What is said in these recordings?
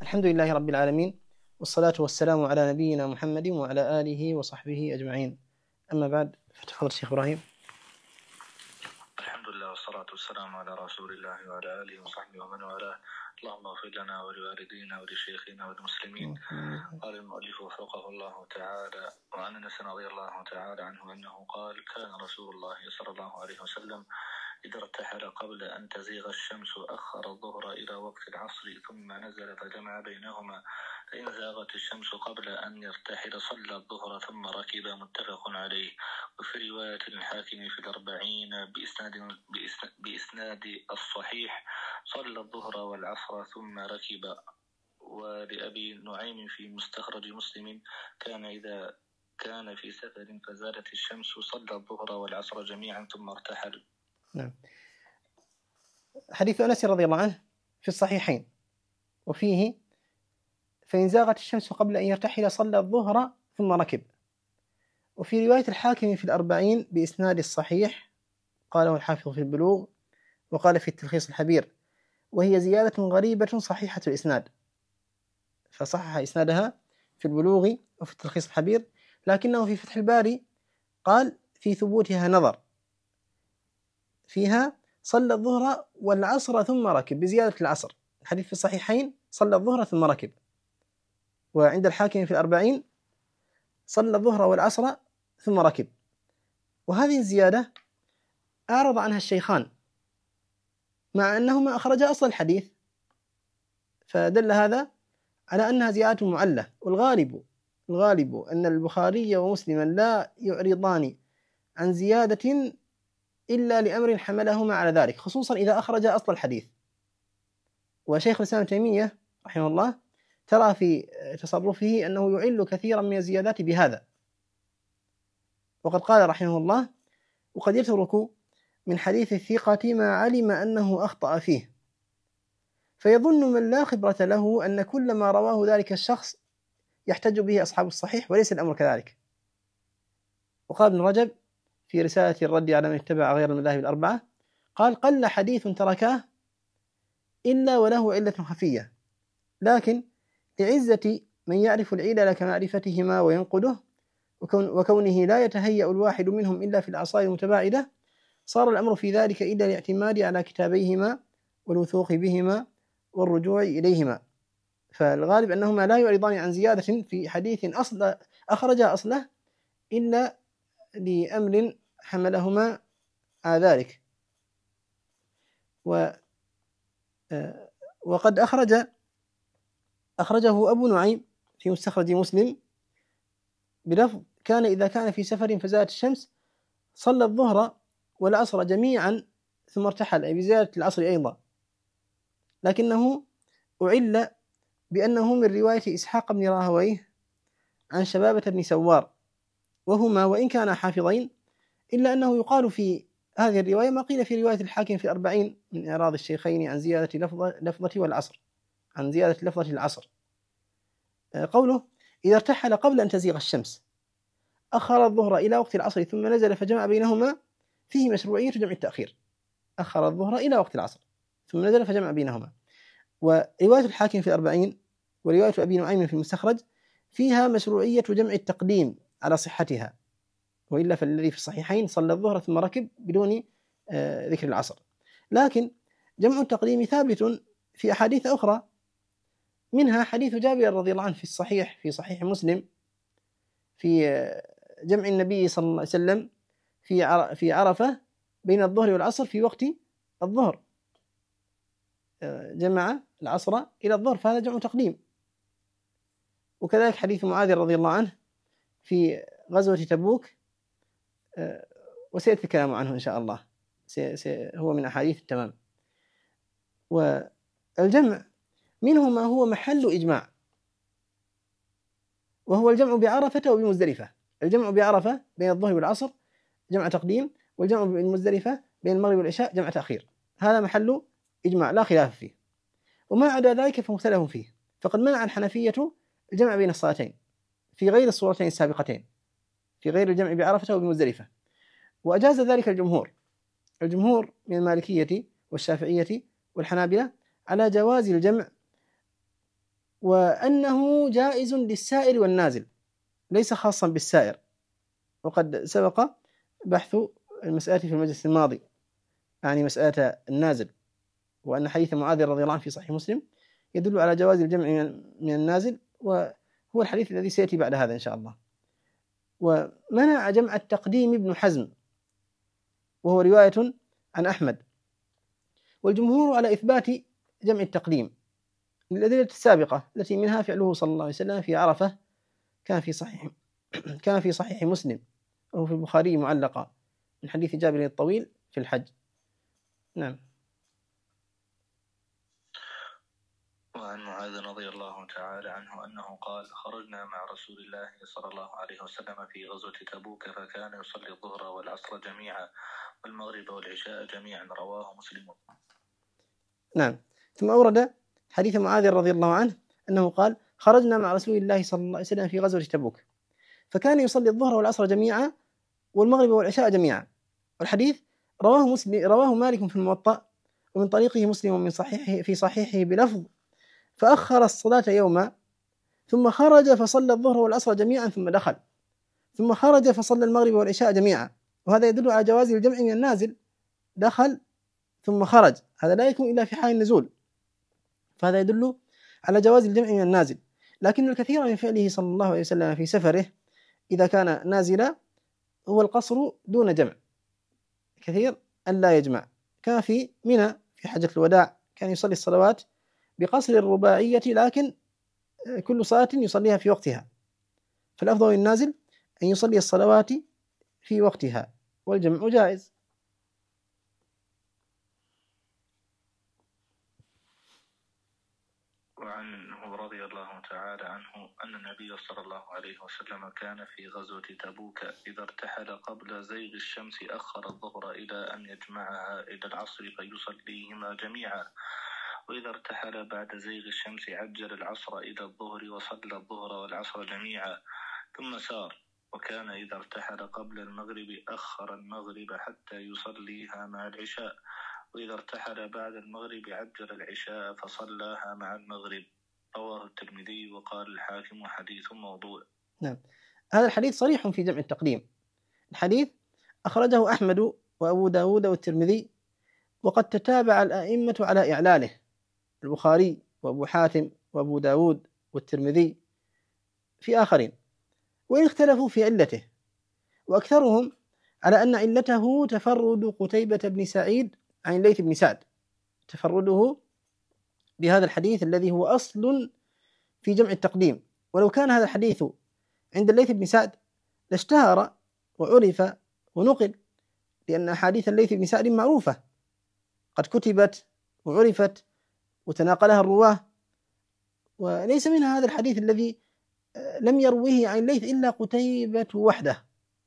الحمد لله رب العالمين، والصلاة والسلام على نبينا محمد وعلى آله وصحبه أجمعين. أما بعد، فتفضل شيخ إبراهيم. الحمد لله والصلاة والسلام على رسول الله وعلى آله وصحبه ومن والاه. اللهم اغفر لنا ولوالدينا ولشيخنا والمسلمين. قال المؤلف وفقه الله تعالى: وعن أنس رضي الله تعالى عنه أنه قال: كان رسول الله صلى الله عليه وسلم إذا ارتحل قبل أن تزيغ الشمس أخر الظهر إلى وقت العصر ثم نزل فجمع بينهما، فإن زاغت الشمس قبل أن يرتحل صلى الظهر ثم ركب. متفق عليه. وفي رواية الحاكم في الأربعين بإسناد الصحيح: صلى الظهر والعصر ثم ركب. ولأبي نعيم في مستخرج مسلم: كان إذا كان في سفر فزالت الشمس صلى الظهر والعصر جميعا ثم ارتحل. نعم. حديث أنس رضي الله عنه في الصحيحين، وفيه: فإن زاغت الشمس قبل أن يرتحل صلى الظهر ثم ركب. وفي رواية الحاكم في الأربعين بإسناد الصحيح، قاله الحافظ في البلوغ وقال في التلخيص الحبير، وهي زيادة غريبة صحيحة الإسناد، فصحح إسنادها في البلوغ وفي التلخيص الحبير، لكنه في فتح الباري قال في ثبوتها نظر، فيها صلى الظهر والعصر ثم ركب بزيادة العصر. الحديث في الصحيحين صلى الظهر ثم ركب، وعند الحاكم في الأربعين صلى الظهر والعصر ثم ركب. وهذه الزيادة أعرض عنها الشيخان مع أنهما أخرجا أصل الحديث، فدل هذا على أنها زيادة معلة. والغالب أن البخاري ومسلما لا يعرضان عن زيادة إلا لأمر حملهما على ذلك، خصوصا إذا أخرج أصل الحديث. وشيخ الإسلام ابن تيمية رحمه الله ترى في تصرفه أنه يعل كثيرا من الزيادات بهذا، وقد قال رحمه الله: وقد يترك من حديث الثقة ما علم أنه أخطأ فيه، فيظن من لا خبرة له أن كل ما رواه ذلك الشخص يحتج به أصحاب الصحيح، وليس الأمر كذلك. وقال ابن رجب في رسالة الرد على من اتبع غير المذاهب الأربعة، قال: قل حديث تركاه إلا وله علة خفية، لكن لعزة من يعرف العلل كمعرفتهما وينقده، وكونه لا يتهيأ الواحد منهم إلا في الأعصار المتباعدة، صار الأمر في ذلك إلا الاعتماد على كتابيهما والوثوق بهما والرجوع إليهما. فالغالب أنهما لا يعرضان عن زيادة في حديث أخرج أصله إلا لأمر حملهما على ذلك. وقد أخرجه أبو نعيم في مستخرج مسلم بلفظ: كان إذا كان في سفر فزالت الشمس صلى الظهر والعصر جميعا ثم ارتحل، أي بزيادة العصر أيضا، لكنه أعل بأنه من رواية إسحاق بن راهويه عن شبابة بن سوار، وهما وإن كانا حافظين إلا أنه يقال في هذه الرواية ما قيل في رواية الحاكم في الأربعين من إعراض الشيخين عن زيادة لفظة والعصر، عن زيادة لفظة العصر. قوله: إذا ارتحل قبل أن تزيغ الشمس أخر الظهر إلى وقت العصر ثم نزل فجمع بينهما، فيه مشروعية جمع التأخير. أخر الظهر إلى وقت العصر ثم نزل فجمع بينهما. ورواية الحاكم في الأربعين ورواية أبي نعيم في المستخرج فيها مشروعية جمع التقديم على صحتها، وإلا فالذي في الصحيحين صلى الظهر ثم ركب بدون ذكر العصر. لكن جمع التقديم ثابت في أحاديث أخرى، منها حديث جابر رضي الله عنه في صحيح مسلم في جمع النبي صلى الله عليه وسلم في عرفة بين الظهر والعصر في وقت الظهر، جمع العصر إلى الظهر، فهذا جمع تقديم. وكذلك حديث معاذ رضي الله عنه في غزوة تبوك، وسيأتي الكلام عنه إن شاء الله، هو من أحاديث التمام. والجمع منه ما هو محل إجماع، وهو الجمع بعرفة وبمزدلفة. الجمع بعرفة بين الظهر والعصر جمع تقديم، والجمع بالمزدلفة بين المغرب والعشاء جمع تأخير، هذا محل إجماع لا خلاف فيه. وما عدا ذلك فمختلف فيه، فقد منع الحنفية الجمع بين الصلاتين في غير الصورتين السابقتين، في غير الجمع بعرفة وبمزدلفة، وأجاز ذلك الجمهور من المالكية والشافعية والحنابلة على جواز الجمع وأنه جائز للسائر والنازل ليس خاصا بالسائر، وقد سبق بحث المسألة في المجلس الماضي، يعني مسألة النازل، وأن حديث معاذ رضي الله عنه في صحيح مسلم يدل على جواز الجمع من النازل، وهو الحديث الذي سيأتي بعد هذا إن شاء الله. ومنع جمع التقديم ابن حزم، وهو رواية عن أحمد، والجمهور على إثبات جمع التقديم للأدلة السابقة التي منها فعله صلى الله عليه وسلم في عرفة، كان في صحيح مسلم وهو في البخاري معلقا من حديث جابر الطويل في الحج. نعم. وعن معاذ رضي الله تعالى عنه أنه قال: خرجنا مع رسول الله صلى الله عليه وسلم في غزوة تبوك فكان يصلي الظهر والعصر جميعا والمغرب والعشاء جميعا، رواه مسلم. نعم. ثم أورد حديث معاذ رضي الله عنه أنه قال: خرجنا مع رسول الله صلى الله عليه وسلم في غزوة تبوك فكان يصلي الظهر والعصر جميعا والمغرب والعشاء جميعا. والحديث رواه مالك في الموطأ ومن طريقه مسلم من في صحيحه بلفظ: فأخر الصلاة يوما ثم خرج فصلى الظهر والعصر جميعا ثم دخل، ثم خرج فصلى المغرب والعشاء جميعا. وهذا يدل على جواز الجمع من النازل، دخل ثم خرج، هذا لا يكون إلا في حال النزول، فهذا يدل على جواز الجمع من النازل. لكن الكثير من فعله صلى الله عليه وسلم في سفره إذا كان نازلا هو القصر دون جمع، كثير أن لا يجمع. كان في منى في حجة الوداع كان يصلي الصلوات بقصر الرباعية، لكن كل صلاة يصليها في وقتها، فالأفضل للنازل أن يصلي الصلوات في وقتها، والجمع جائز. وعنه رضي الله تعالى عنه أن النبي صلى الله عليه وسلم كان في غزوة تبوك إذا ارتحل قبل زيغ الشمس أخر الظهر إلى أن يجمعها إلى العصر فيصليهما جميعا، وإذا ارتحل بعد زيغ الشمس عجل العصر إلى الظهر وصلى الظهر والعصر جميعا ثم سار. وكان إذا ارتحل قبل المغرب أخر المغرب حتى يصليها مع العشاء، وإذا ارتحل بعد المغرب عجل العشاء فصلاها مع المغرب، رواه الترمذي وقال الحاكم حديث موضوع. نعم. هذا الحديث صريح في جمع التقديم. الحديث أخرجه أحمد وأبو داود والترمذي، وقد تتابع الأئمة على إعلاله، البخاري وأبو حاتم وأبو داود والترمذي في آخرين، وإن اختلفوا في علته، وأكثرهم على أن علته تفرد قتيبة بن سعيد عن الليث بن سعد، تفرده بهذا الحديث الذي هو أصل في جمع التقديم. ولو كان هذا الحديث عند الليث بن سعد لاشتهر وعرف ونقل، لأن أحاديث الليث بن سعد معروفة قد كتبت وعرفت وتناقلها الرواه، وليس منها هذا الحديث الذي لم يرويه عن الليث إلا قتيبة وحده.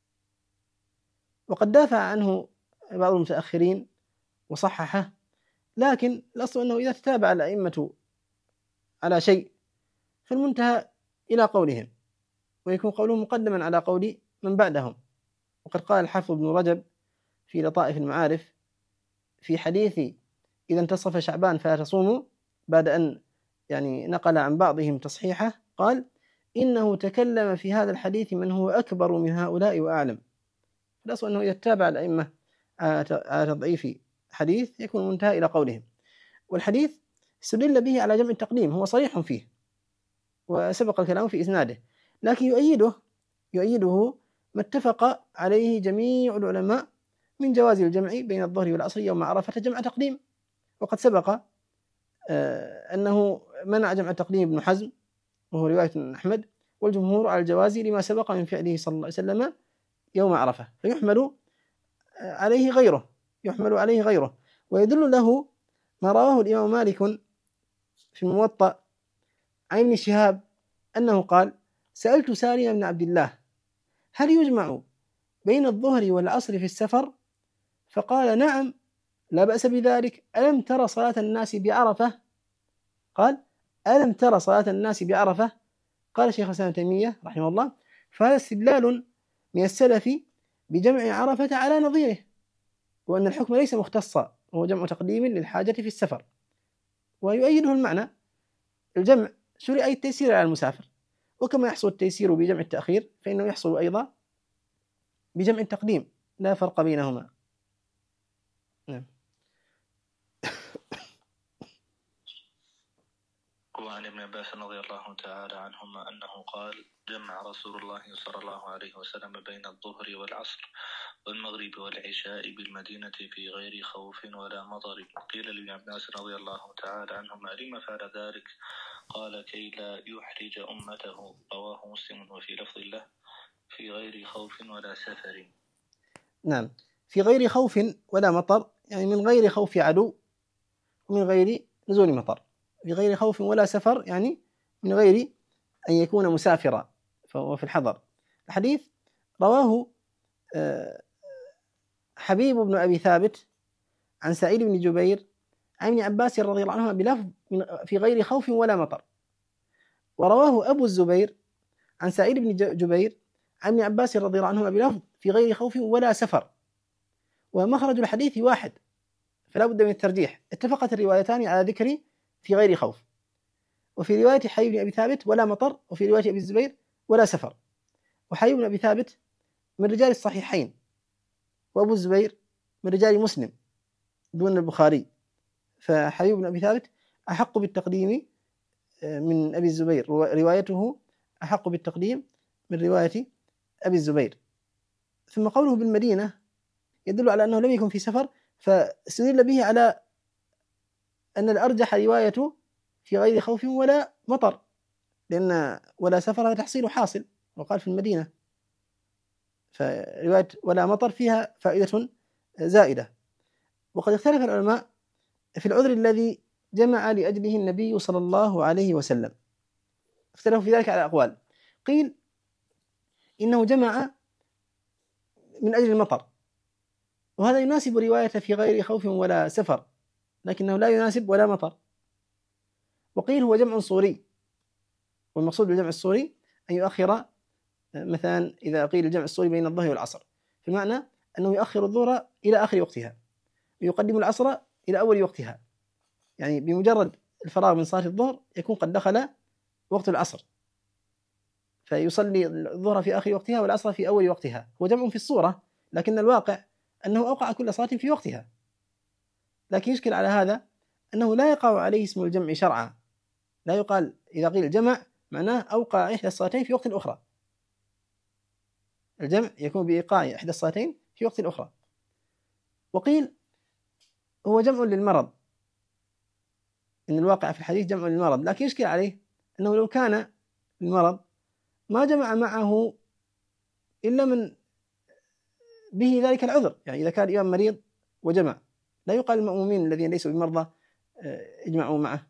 وقد دافع عنه بعض المتأخرين وصححه، لكن الأصل أنه إذا تتابع الأئمة على شيء فالمنتهى إلى قولهم، ويكون قولهم مقدما على قول من بعدهم. وقد قال الحافظ ابن رجب في لطائف المعارف في حديث إذا انتصف شعبان فلا تصوموا، بعد أن نقل عن بعضهم تصحيحه، قال: إنه تكلم في هذا الحديث من هو أكبر من هؤلاء وأعلم. الأصل أنه إذا تتابع الأئمة على تضعيف حديث يكون منتهى إلى قولهم. والحديث استدل به على جمع التقديم، هو صريح فيه وسبق الكلام في إسناده، لكن يؤيده ما اتفق عليه جميع العلماء من جواز الجمع بين الظهر والعصر يوم عرفة جمع تقديم. وقد سبق أنه منع جمع تقديم ابن حزم وهو رواية عن أحمد، والجمهور على الجواز لما سبق من فعله صلى الله عليه وسلم يوم عرفة، فيحمل عليه غيره. ويدل له ما رواه الإمام مالك في الموطأ عن ابن شهاب أنه قال: سألت سالم بن عبد الله هل يجمع بين الظهر والعصر في السفر؟ فقال: نعم، لا بأس بذلك. ألم ترى صلاة الناس بعرفة؟ قال: ألم ترى صلاة الناس بعرفة؟ قال شيخ الإسلام ابن تيمية رحمه الله: فهذا استدلال من السلف بجمع عرفة على نظيره، وأن الحكم ليس مختصا، وهو جمع تقديم للحاجة في السفر. ويؤيده المعنى الجمع شرع أي التيسير على المسافر، وكما يحصل التيسير بجمع التأخير فإنه يحصل أيضا بجمع التقديم، لا فرق بينهما. نعم. وعن ابن عباس رضي الله تعالى عنهما أنه قال: جمع رسول الله صلى الله عليه وسلم بين الظهر والعصر والمغرب والعشاء بالمدينة في غير خوف ولا مطر. قيل لابن عباس رضي الله تعالى عنهما: لما فعل ذلك؟ قال: كي لا يحرج أمته. رواه مسلم. وفي لفظ له: في غير خوف ولا سفر. نعم، في غير خوف ولا مطر، يعني من غير خوف عدو ومن غير نزول مطر. في غير خوف ولا سفر يعني من غير أن يكون مسافرا، فهو في الحضر. الحديث رواه حبيب بن أبي ثابت عن سعيد بن جبير عن ابن عباس رضي الله عنهما بلفظ في غير خوف ولا مطر، ورواه أبو الزبير عن سعيد بن جبير عن ابن عباس رضي الله عنهما بلفظ في غير خوف ولا سفر، ومخرج الحديث واحد فلا بد من الترجيح. اتفقت الروايتان على ذكر في غير خوف، وفي رواية حبيب بن أبي ثابت ولا مطر، وفي رواية أبي الزبير ولا سفر. وحبيب بن أبي ثابت من رجال الصحيحين، وأبو الزبير من رجال مسلم دون البخاري، فحبيب بن أبي ثابت أحق بالتقديم من أبي الزبير، روايته أحق بالتقديم من رواية أبي الزبير. ثم قوله بالمدينة يدل على أنه لم يكن في سفر، فاستدل به على أن الأرجح رواية في غير خوف ولا مطر، لأن ولا سفر هذا تحصيل حاصل، وقال في المدينة، فرواية ولا مطر فيها فائدة زائدة. وقد اختلف العلماء في العذر الذي جمع لأجله النبي صلى الله عليه وسلم، اختلفوا في ذلك على أقوال. قيل إنه جمع من أجل المطر، وهذا يناسب رواية في غير خوف ولا سفر، لكنه لا يناسب ولا مطر. وقيل هو جمع صوري، والمقصود بالجمع الصوري أن يؤخر، مثلا إذا قيل الجمع الصوري بين الظهر والعصر، فالمعنى أنه يؤخر الظهر إلى آخر وقتها ويقدم العصر إلى أول وقتها، يعني بمجرد الفراغ من صلاة الظهر يكون قد دخل وقت العصر، فيصلي الظهر في آخر وقتها والعصر في أول وقتها. هو جمع في الصورة، لكن الواقع أنه أوقع كل صلاة في وقتها. لكن يشكل على هذا أنه لا يقع عليه اسم الجمع شرعا، لا يقال إذا قيل الجمع معناه أوقع إحدى الصلاتين في وقت أخرى. الجمع يكون بإيقاع إحدى الصلاتين في وقت أخرى. وقيل هو جمع للمرض، إن الواقع في الحديث جمع للمرض، لكن يشكل عليه أنه لو كان للمرض ما جمع معه إلا من به ذلك العذر، يعني إذا كان الإمام مريض وجمع لا يقال المأمومين الذين ليسوا بمرضى اجمعوا معه.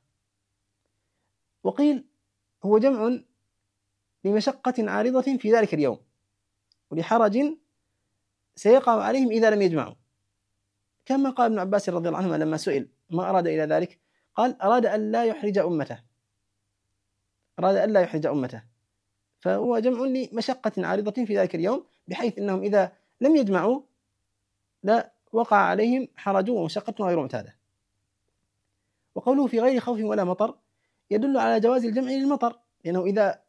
وقيل هو جمع لمشقة عارضة في ذلك اليوم ولحرج سيقع عليهم إذا لم يجمعوا، كما قال ابن عباس رضي الله عنهما لما سئل ما أراد إلى ذلك، قال أراد أن لا يحرج أمته، أراد أن لا يحرج أمته، فهو جمع لمشقة عارضة في ذلك اليوم، بحيث أنهم إذا لم يجمعوا لا وقع عليهم حرج ومشقة غير معتادة. وقوله في غير خوف ولا مطر يدل على جواز الجمع للمطر، لأنه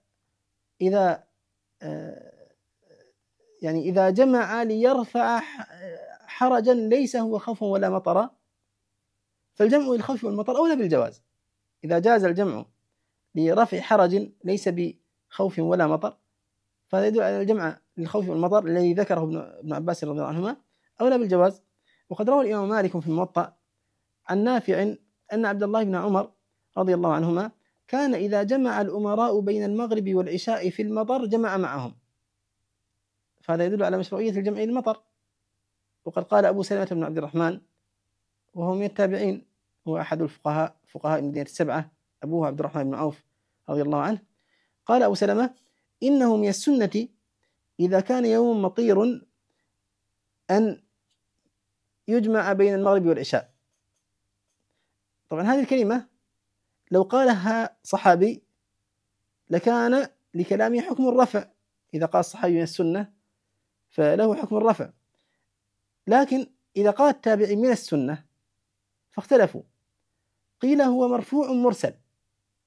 إذا جمع ليرفع حرجا ليس هو خوف ولا مطر فالجمع للخوف والمطر أولى بالجواز. إذا جاز الجمع لرفع حرج ليس بخوف ولا مطر فهذا يدل على الجمع للخوف والمطر الذي ذكره ابن عباس رضي الله عنهما أولى بالجواز. وقد روى الإمام مالك في الموطأ عن نافع أن عبد الله بن عمر رضي الله عنهما كان إذا جمع الأمراء بين المغرب والعشاء في المطر جمع معهم، فهذا يدل على مشروعية الجمع للمطر. وقد قال أبو سلمة بن عبد الرحمن وهو من التابعين، هو أحد فقهاء المدينة السبعة، أبوه عبد الرحمن بن عوف رضي الله عنه، قال أبو سلمة إنه من السنة إذا كان يوم مطير أن يجمع بين المغرب والعشاء. طبعا هذه الكلمة لو قالها صحابي لكان لكلامه حكم الرفع، إذا قال الصحابي من السنة فله حكم الرفع، لكن إذا قال التابعي من السنة فاختلفوا، قيل هو مرفوع مرسل،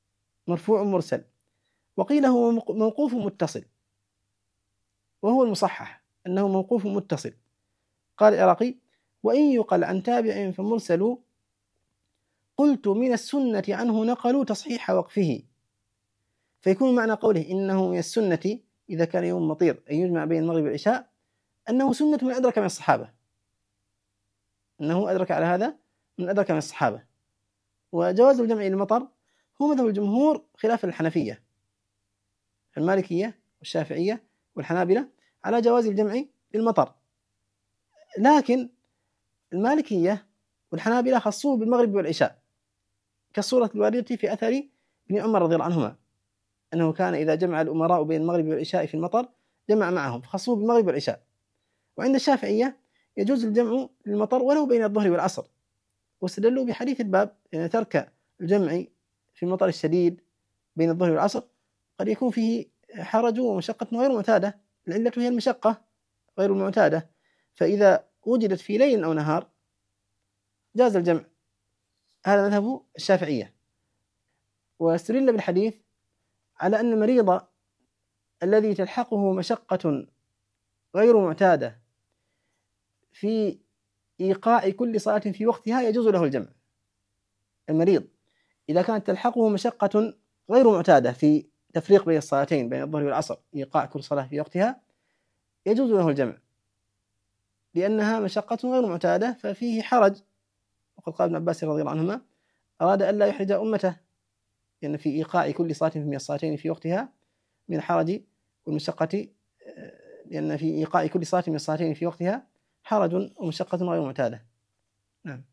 مرفوع مرسل، وقيل هو موقوف متصل، وهو المصحح أنه موقوف متصل. قال العراقي: وإن يقل عن تابع فمرسل، قلت من السنة عنه نقلوا تصحيح وقفه. فيكون معنى قوله إنه من السنة إذا كان يوم مطير أن يجمع بين المغرب والعشاء أنه سنة من أدرك من الصحابة، أنه أدرك على هذا من أدرك من الصحابة. وجواز الجمع للمطر هو مذهب الجمهور خلاف الحنفية، المالكية والشافعية والحنابلة على جواز الجمع للمطر، لكن المالكية والحنابلة خصوه بالمغرب والعشاء، كالصورة الواردة في أثر ابن عمر رضي الله عنهما أنه كان إذا جمع الأمراء بين المغرب والعشاء في المطر جمع معهم، فخصوه بالمغرب والعشاء. وعند الشافعية يجوز الجمع للمطر ولو بين الظهر والعصر، واستدلوا بحديث الباب أن ترك الجمع في المطر الشديد بين الظهر والعصر قد يكون فيه حرج ومشقة غير معتادة، العلة هي المشقة غير المعتادة، فإذا وجدت في ليل أو نهار جاز الجمع. هذا مذهب الشافعية. واستدل بالحديث على أن المريض الذي تلحقه مشقة غير معتادة في إيقاع كل صلاة في وقتها يجوز له الجمع. المريض إذا كانت تلحقه مشقة غير معتادة في تفريق بين الصلاتين بين الظهر والعصر، إيقاع كل صلاة في وقتها، يجوز له الجمع لأنها مشقة غير معتادة ففيه حرج. وقد قال ابن عباس رضي الله عنهما: أراد ألا يحرج أمته، لأن في إيقاع كل صلاة من الصلاتين في وقتها من الحرج والمشقة، لأن في إيقاع كل صلاة من الصلاتين في وقتها حرج ومشقة غير معتادة. نعم.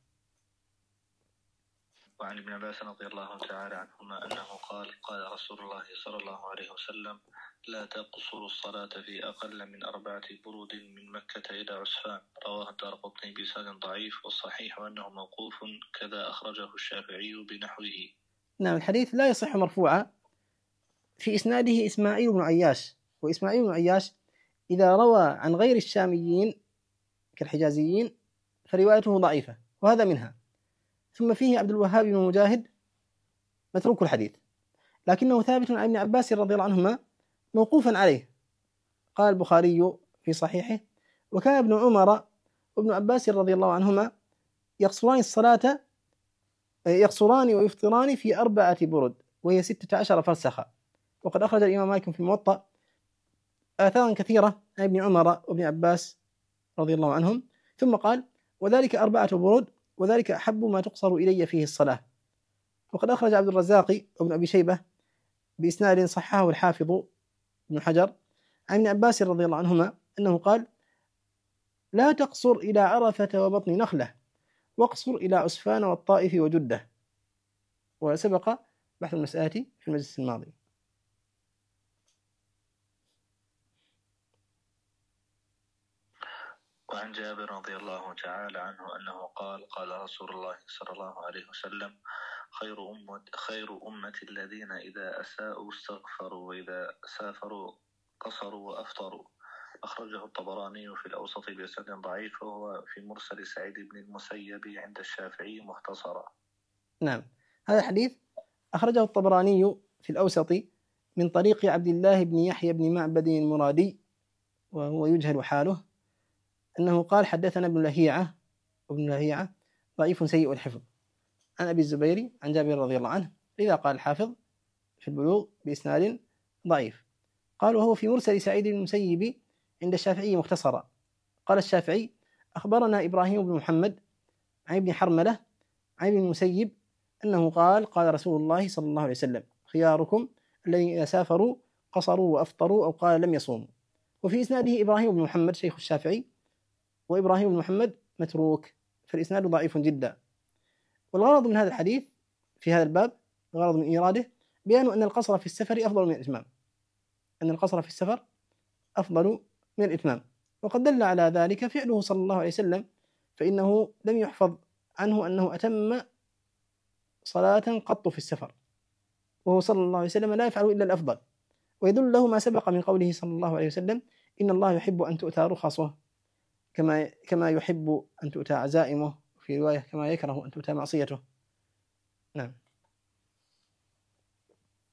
وعن ابن عباس رضي الله تعالى عنهما أنه قال رسول الله صلى الله عليه وسلم: لا تقصروا الصلاة في أقل من 4 برود من مكة إلى عسفان. رواه الدارقطني بإسناد ضعيف، والصحيح أنه موقوف، كذا أخرجه الشافعي بنحوه. نعم. الحديث لا يصح مرفوعا، في إسناده إسماعيل بن عياش، وإسماعيل بن عياش إذا روى عن غير الشاميين كالحجازيين فروايته ضعيفة، وهذا منها. ثم فيه عبد الوهاب بن مجاهد متروك الحديث، لكنه ثابت عن ابن عباس رضي الله عنهما موقوفا عليه. قال البخاري في صحيحه: وكان ابن عمر وابن عباس رضي الله عنهما يقصران الصلاة، يقصران ويفطران في 4 برد وهي 16 فرسخا. وقد أخرج الإمام مالك في الموطأ آثارا كثيرة عن ابن عمر وابن عباس رضي الله عنهم، ثم قال: وذلك 4 برود وذلك أحب ما تقصر إلي فيه الصلاة. وقد أخرج عبد الرزاق وابن أبي شيبة بإسناد صححه الحافظ ابن حجر عن ابن عباس رضي الله عنهما أنه قال: لا تقصر إلى عرفة وبطن نخلة، واقصر إلى عسفان والطائف وجدة. وسبق بحث المسألة في المجلس الماضي. وعن جابر رضي الله تعالى عنه أنه قال رسول الله صلى الله عليه وسلم: خير أمة الذين إذا أساءوا استغفروا وإذا سافروا قصروا وأفطروا. أخرجه الطبراني في الأوسط بإسناد ضعيف، وهو في مرسل سعيد بن المسيب عند الشافعي مختصرا. نعم. هذا الحديث أخرجه الطبراني في الأوسط من طريق عبد الله بن يحيى بن معبد المرادي، وهو يجهل حاله، أنه قال: حدثنا ابن لهيعة، وابن لهيعة ضعيف سيء الحفظ، عن أبي الزبير عن جابر رضي الله عنه، لذا قال الحافظ في البلوغ بإسناد ضعيف. قال: وهو في مرسل سعيد بن المسيب عند الشافعي مختصرا. قال الشافعي: أخبرنا إبراهيم بن محمد عن ابن حرملة عن ابن المسيب أنه قال: قال رسول الله صلى الله عليه وسلم: خياركم الذين إذا سافروا قصروا وأفطروا، أو قال لم يصوموا. وفي إسناده إبراهيم بن محمد شيخ الشافعي، وإبراهيم بن محمد متروك، فالإسناد ضعيف جدا. والغرض من هذا الحديث في هذا الباب، الغرض من إيراده بيان أن القصر في السفر أفضل من الإتمام، أن القصر في السفر أفضل من الإتمام. وقد دل على ذلك فعله صلى الله عليه وسلم، فإنه لم يحفظ عنه أنه أتم صلاة قط في السفر، وهو صلى الله عليه وسلم لا يفعل إلا الأفضل. ويدل له ما سبق من قوله صلى الله عليه وسلم: إن الله يحب أن تؤتى رخصه كما يحب أن تؤتى عزائمه، في رواية كما يكره أن تؤتى معصيته. نعم.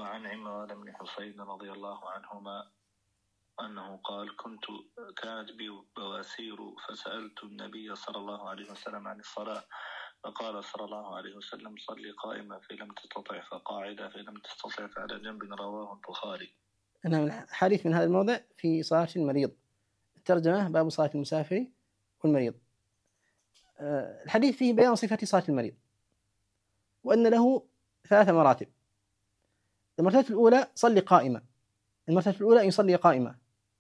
عن عمران بن حسين رضي الله عنهما أنه قال كانت بي بواسير فسألت النبي صلى الله عليه وسلم عن الصلاة فقال صلى الله عليه وسلم صلي قائما فإن لم تستطع فقاعدا فإن لم تستطع فعلى جنب. رواه البخاري. أنا من حديث من هذا الموضع في صلاة المريض، الترجمة باب صلاة المسافر والمريض. الحديث فيه بيان صفة صلاة المريض وأن له 3 مراتب. المرتبة الأولى صلي قائما، المرتبة الأولى أن يصلي قائما.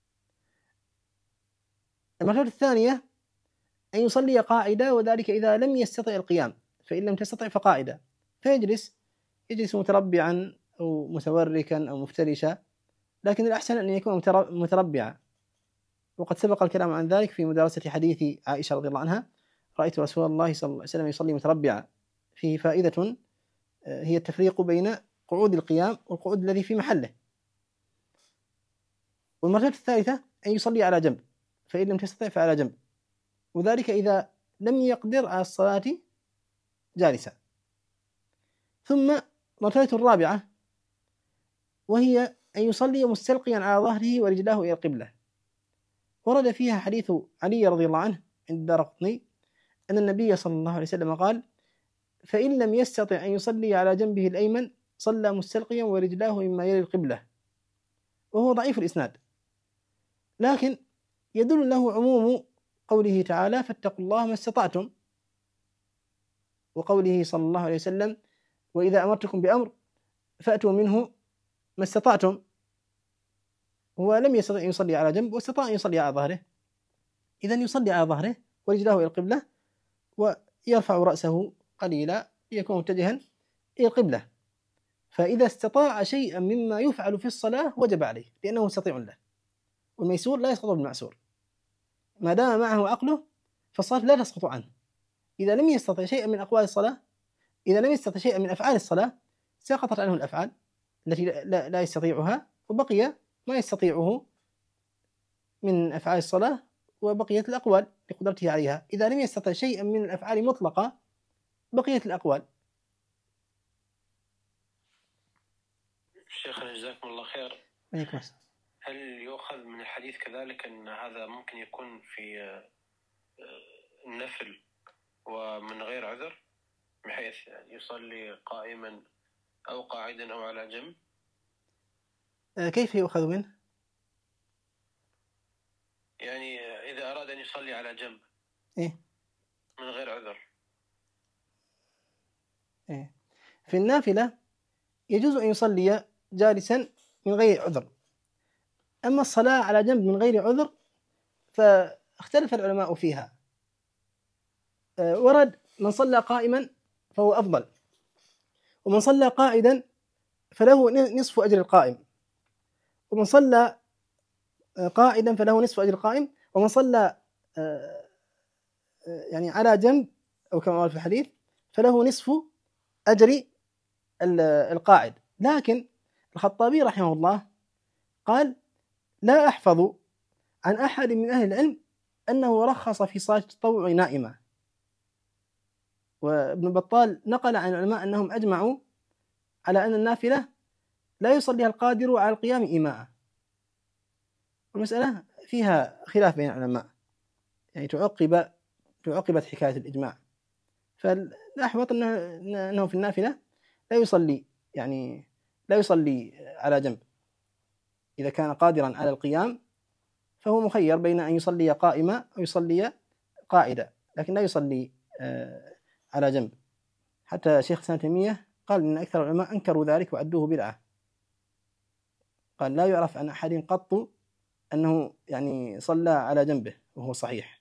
المرتبة الثانية أن يصلي قاعدا، وذلك إذا لم يستطع القيام، فإن لم تستطع فقاعدا، فيجلس متربعا أو متوركا أو مفترشا، لكن الأحسن أن يكون متربعا. وقد سبق الكلام عن ذلك في مدرسة حديث عائشة رضي الله عنها: رأيت رسول الله صلى الله عليه وسلم يصلي متربعا. فيه فائدة هي التفريق بين قعود القيام والقعود الذي في محله. والمرتبة الثالثة أن يصلي على جنب، فإن لم تستطع فعلى جنب، وذلك إذا لم يقدر على الصلاة جالسا. ثم مرتبة الرابعة وهي أن يصلي مستلقيا على ظهره ورجلاه إلى القبلة. ورد فيها حديث علي رضي الله عنه عند الدارقطني أن النبي صلى الله عليه وسلم قال: فإن لم يستطع أن يصلي على جنبه الأيمن صلى مستلقيا ورجلاه مما يلي القبلة. وهو ضعيف الإسناد، لكن يدل له عموم قوله تعالى: فاتقوا الله ما استطعتم، وقوله صلى الله عليه وسلم: وإذا أمرتكم بأمر فأتوا منه ما استطعتم. هو لم يستطع أن يصلي على جنب واستطاع أن يصلي على ظهره، إذن يصلي على ظهره ورجلاه إلى القبلة ويرفع رأسه قليلا ليكون متجها إلى القبلة. فإذا استطاع شيئا مما يفعل في الصلاة وجب عليه، لأنه مستطيع له، والميسور لا يسقط بالمعسور. ما دام معه عقله فالصلاة لا تسقط عنه. إذا لم يستطع شيئا من أقوال الصلاة، إذا لم يستطع شيئا من أفعال الصلاة، سقطت عنه الأفعال التي لا يستطيعها، وبقي ما يستطيعه من أفعال الصلاة، وبقيت الأقوال لقدرته عليها. إذا لم يستطع شيئا من الأفعال مطلقة بقيت الأقوال. شيخنا جزاكم الله خير. عليكم. هل يؤخذ من الحديث كذلك أن هذا ممكن يكون في النفل ومن غير عذر، بحيث يصلي قائما أو قاعدا أو على جنب؟ كيف يؤخذ منه؟ يعني إذا أراد أن يصلي على جنب من غير عذر. في النافلة يجوز أن يصلي جالسا من غير عذر. أما الصلاة على جنب من غير عذر فاختلف العلماء فيها. ورد من صلى قائما فهو أفضل، ومن صلى قاعدا فله نصف أجر القائم، ومن صلى قاعدا فله نصف أجر القائم، ومن صلى يعني على جنب أو كما قال في الحديث فله نصف أجر القاعد. لكن الخطابي رحمه الله قال: لا أحفظ عن أحد من أهل العلم أنه رخص في صلاة التطوع نائمة. وابن بطال نقل عن العلماء أنهم أجمعوا على أن النافلة لا يصليها القادر على القيام إيماء. والمسألة فيها خلاف بين العلماء، يعني تعقبت حكاية الإجماع. فالأحوط أنه في النافلة لا يصلي على جنب. إذا كان قادرا على القيام فهو مخير بين أن يصلي قائما أو يصلي قاعدا، لكن لا يصلي على جنب. حتى شيخ الإسلام ابن تيمية قال إن أكثر العلماء أنكروا ذلك وعدوه بدعة. قال: لا يعرف عن أحد قط أنه يعني صلى على جنبه وهو صحيح.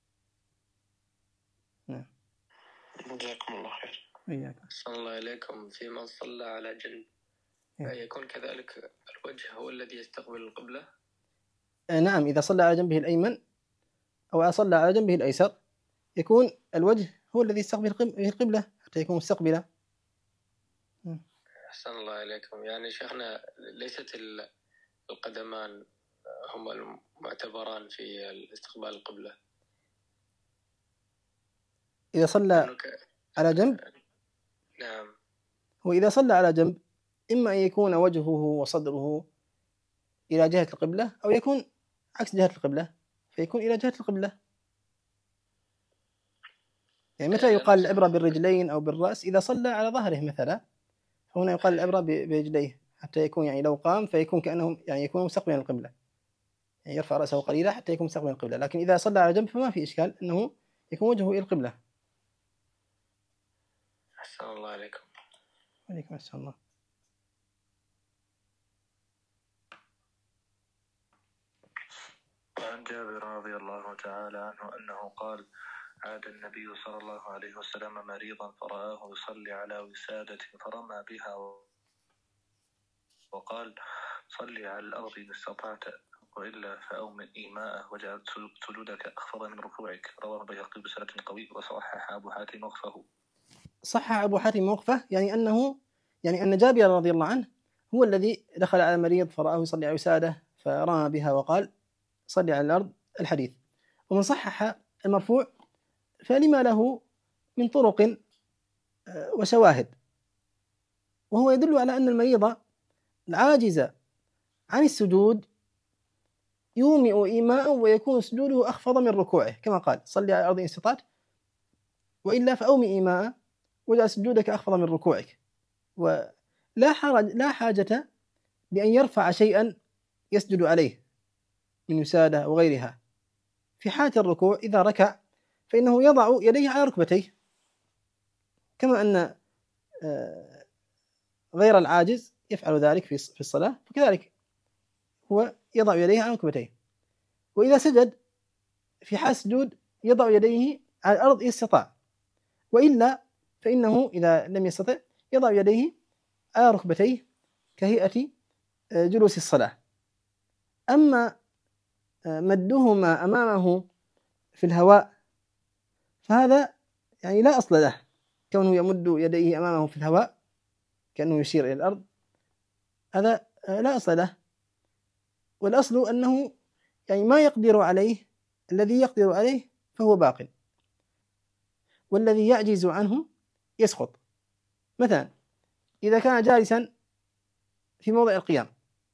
نعم. جزاكم الله خير. إياك. صلى الله عليكم. في من صلى على جنب يكون كذلك الوجه هو الذي يستقبل القبلة؟ نعم، إذا صلى على جنبه الأيمن أو صلى على جنبه الأيسر يكون الوجه هو الذي يستقبل القبلة حتى يكون مستقبلا. أحسن الله عليكم. يعني شيخنا ليست القدمان هما المعتبران في استقبال القبلة؟ إذا صلى على جنب؟ نعم. وإذا صلى على جنب إما أن يكون وجهه وصدره إلى جهة القبلة، أو يكون عكس جهة القبلة فيكون إلى جهة القبلة. يعني متى يقال العبرة بالرجلين أو بالرأس؟ إذا صلى على ظهره مثلا، فهنا يقال العبرة برجليه، حتى يكون يعني لو قام فيكون كأنه يعني يكون مستقبلا القبلة، يعني يرفع رأسه قليلا حتى يكون مستقبلا القبلة. لكن إذا صلى على جنب فما في إشكال أنه يكون وجهه إلى القبلة. أحسن الله عليكم. عليكم السلام. الله. وعن جابر رضي الله تعالى عنه أنه قال: عاد النبي صلى الله عليه وسلم مريضا فرآه يصلي على وسادة فرمى بها وقال: صلي على الأرض إن استطعت، وإلا فأومئ إيماءه وجعل سجودك أخفض من ركوعك. رواه البيهقي بسند قوي وصحح أبو حاتم وقفه. صحح أبو حاتم وقفه، يعني أن جابر رضي الله عنه هو الذي دخل على مريض فرآه يصلي على وسادة فرمى بها وقال: صلي على الأرض، الحديث. ومن صحح المرفوع فلما له من طرق وشواهد، وهو يدل على أن المريض العاجز عن السجود يومئ إيماء ويكون سجوده أخفض من ركوعه، كما قال: صلي على الأرض إن استطعت، وإلا فأومئ إيماء وجعل سجودك أخفض من ركوعك. لا حاجة بأن يرفع شيئا يسجد عليه من وسادة أو غيرها. في حالة الركوع إذا ركع فإنه يضع يديه على ركبتيه، كما أن غير العاجز يفعل ذلك في الصلاة، فكذلك هو يضع يديه على ركبتيه. وإذا سجد في حال السجود يضع يديه على الأرض إن استطاع، وإلا فإنه إذا لم يستطع يضع يديه على ركبتيه كهيئة جلوس الصلاة. أما مدهما أمامه في الهواء فهذا يعني لا أصل له، كونه يمد يديه أمامه في الهواء كأنه يشير إلى الأرض، هذا لا أصل له. والأصل أنه يعني ما يقدر عليه، الذي يقدر عليه فهو باق، والذي يعجز عنه يسقط. مثلا إذا كان جالسا في موضع القيام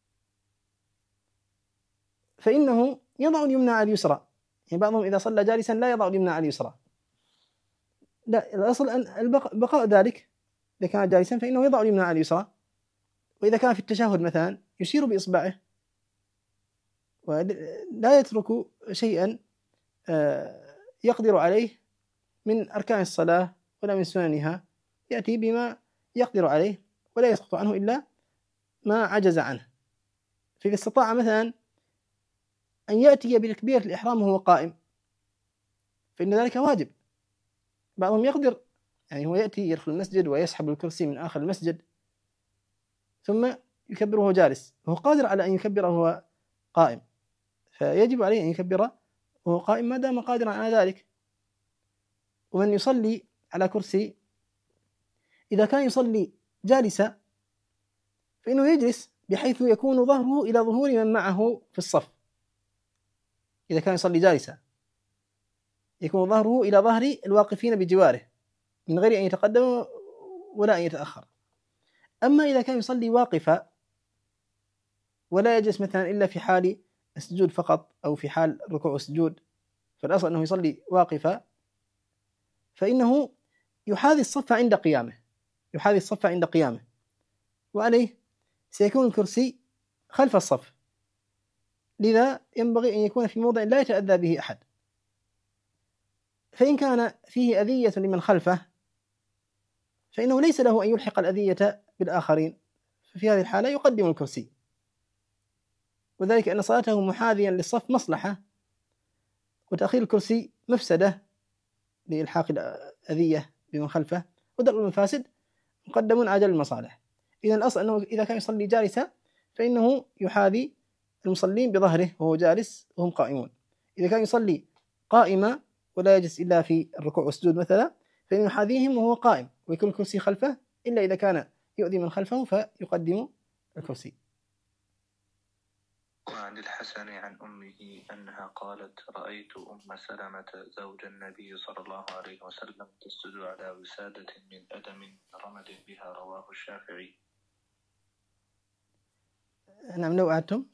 فإنه يضع اليمنى على اليسرى، يعني بعضهم إذا صلى جالسا لا يضع اليمنى على اليسرى، لا، الأصل أن بقاء ذلك. إذا كان جالسا فإنه يضع اليمنى على اليسرى، وإذا كان في التشهد مثلا يشير بإصبعه ولا يترك شيئا يقدر عليه من أركان الصلاة ولا من سننها، يأتي بما يقدر عليه ولا يسقط عنه إلا ما عجز عنه. فإذا استطاع مثلا أن يأتي بتكبيرة الإحرام وهو قائم فإن ذلك واجب. بعضهم يقدر، يعني هو يأتي يدخل المسجد ويسحب الكرسي من آخر المسجد ثم يكبر وهو جالس، وهو قادر على أن يكبر وهو قائم، فيجب عليه أن يكبر وهو قائم ما دام قادرا على ذلك. ومن يصلي على كرسي إذا كان يصلي جالسا فإنه يجلس بحيث يكون ظهره إلى ظهور من معه في الصف. إذا كان يصلي جالسا يكون ظهره إلى ظهر الواقفين بجواره من غير أن يتقدم ولا أن يتأخر. أما إذا كان يصلي واقفا ولا يجلس مثلا إلا في حال السجود فقط أو في حال الركوع والسجود، فالأصل أنه يصلي واقفا، فإنه يحاذي الصف عند قيامه، وعليه سيكون الكرسي خلف الصف، لذا ينبغي أن يكون في موضع لا يتأذى به أحد. فإن كان فيه أذية لمن خلفه فإنه ليس له أن يلحق الأذية بالآخرين، ففي هذه الحالة يقدم الكرسي، وذلك أن صلاته محاذيا للصف مصلحة، وتأخير الكرسي مفسدة لإلحاق الأذية بمن خلفه، ودرء المفاسد مقدم على جلب المصالح. إذن الأصل أنه إذا كان يصلي جالسا فإنه يحاذي المصلين بظهره وهو جالس وهم قائمون. إذا كان يصلي قائما ولا يجلس إلا في الركوع والسجود مثلا فإنه يحاذيهم وهو قائم، ويكون الكرسي خلفه، إلا إذا كان يؤذي من خلفه فيقدم الكرسي. وعن الحسن عن أمه أنها قالت: رأيت أم سلمة زوج النبي صلى الله عليه وسلم تسجد على وسادة من أدم رمد بها. رواه الشافعي. نعم لو أعدتم.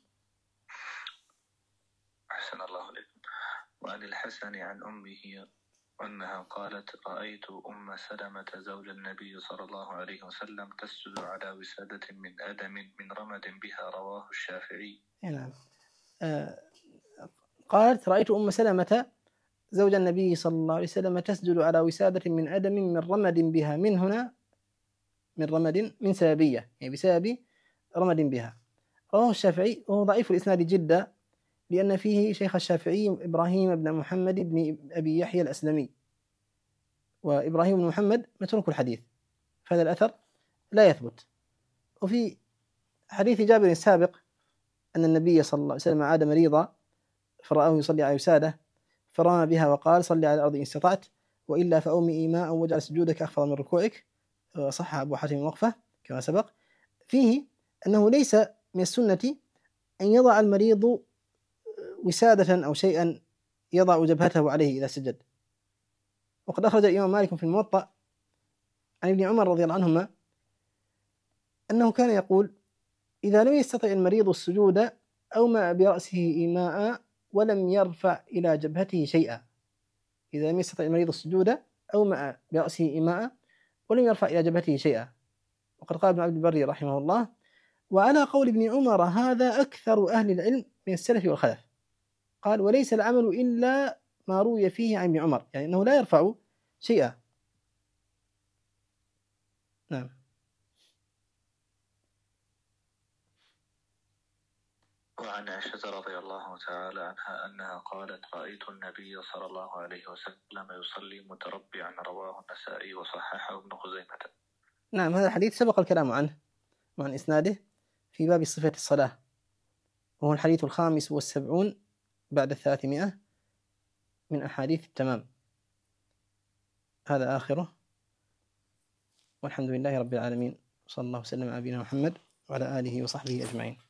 أحسن الله إليكم. وعن الحسن عن أمه أنها قالت: رأيت أم سلمة زوج النبي صلى الله عليه وسلم تسجد على وسادة من أدم من رمد بها. رواه الشافعي. نعم. قالت: رأيت أم سلمة زوج النبي صلى الله عليه وسلم تسجد على وسادة من أدم من رمد بها. من هنا من رمد من سببية، يعني بسبب رمد بها. رواه الشافعي وهو ضعيف الإسناد جدا، لأن فيه شيخ الشافعي إبراهيم بن محمد بن أبي يحيى الأسلمي، وإبراهيم بن محمد متروك الحديث، فهذا الأثر لا يثبت. وفي حديث جابر السابق أن النبي صلى الله عليه وسلم عاد مريضا فرآه يصلي على وسادة فرمى بها وقال: صلي على الأرض إن استطعت، وإلا فأومئي ماء واجعل سجودك أخفض من ركوعك. صح أبو حاتم وقفة كما سبق. فيه أنه ليس من السنة أن يضع المريض وسادة أو شيئا يضع جبهته عليه إذا سجد. وقد أخرج الإمام مالك في الموطأ عن ابن عمر رضي الله عنهما أنه كان يقول: إذا لم يستطع المريض السجود أومأ برأسه إيماء ولم يرفع إلى جبهته شيئا. إذا لم يستطع المريض السجود أومأ برأسه إيماء ولم يرفع إلى جبهته شيئا. وقد قال ابن عبد البر رحمه الله: وعلى قول ابن عمر هذا أكثر أهل العلم من السلف والخلف. قال: وليس العمل إلا ما روي فيه عن ابن عمر، يعني أنه لا يرفع شيئا. نعم. وعن عائشة رضي الله تعالى عنها أنها قالت: رأيت النبي صلى الله عليه وسلم يصلي متربعا. رواه النسائي وصححه ابن خزيمة. نعم، هذا الحديث سبق الكلام عنه وعن إسناده في باب صفة الصلاة، وهو الحديث 75 بعد 300 من أحاديث التمام. هذا آخره، والحمد لله رب العالمين، صلى الله وسلم على نبينا محمد وعلى آله وصحبه أجمعين.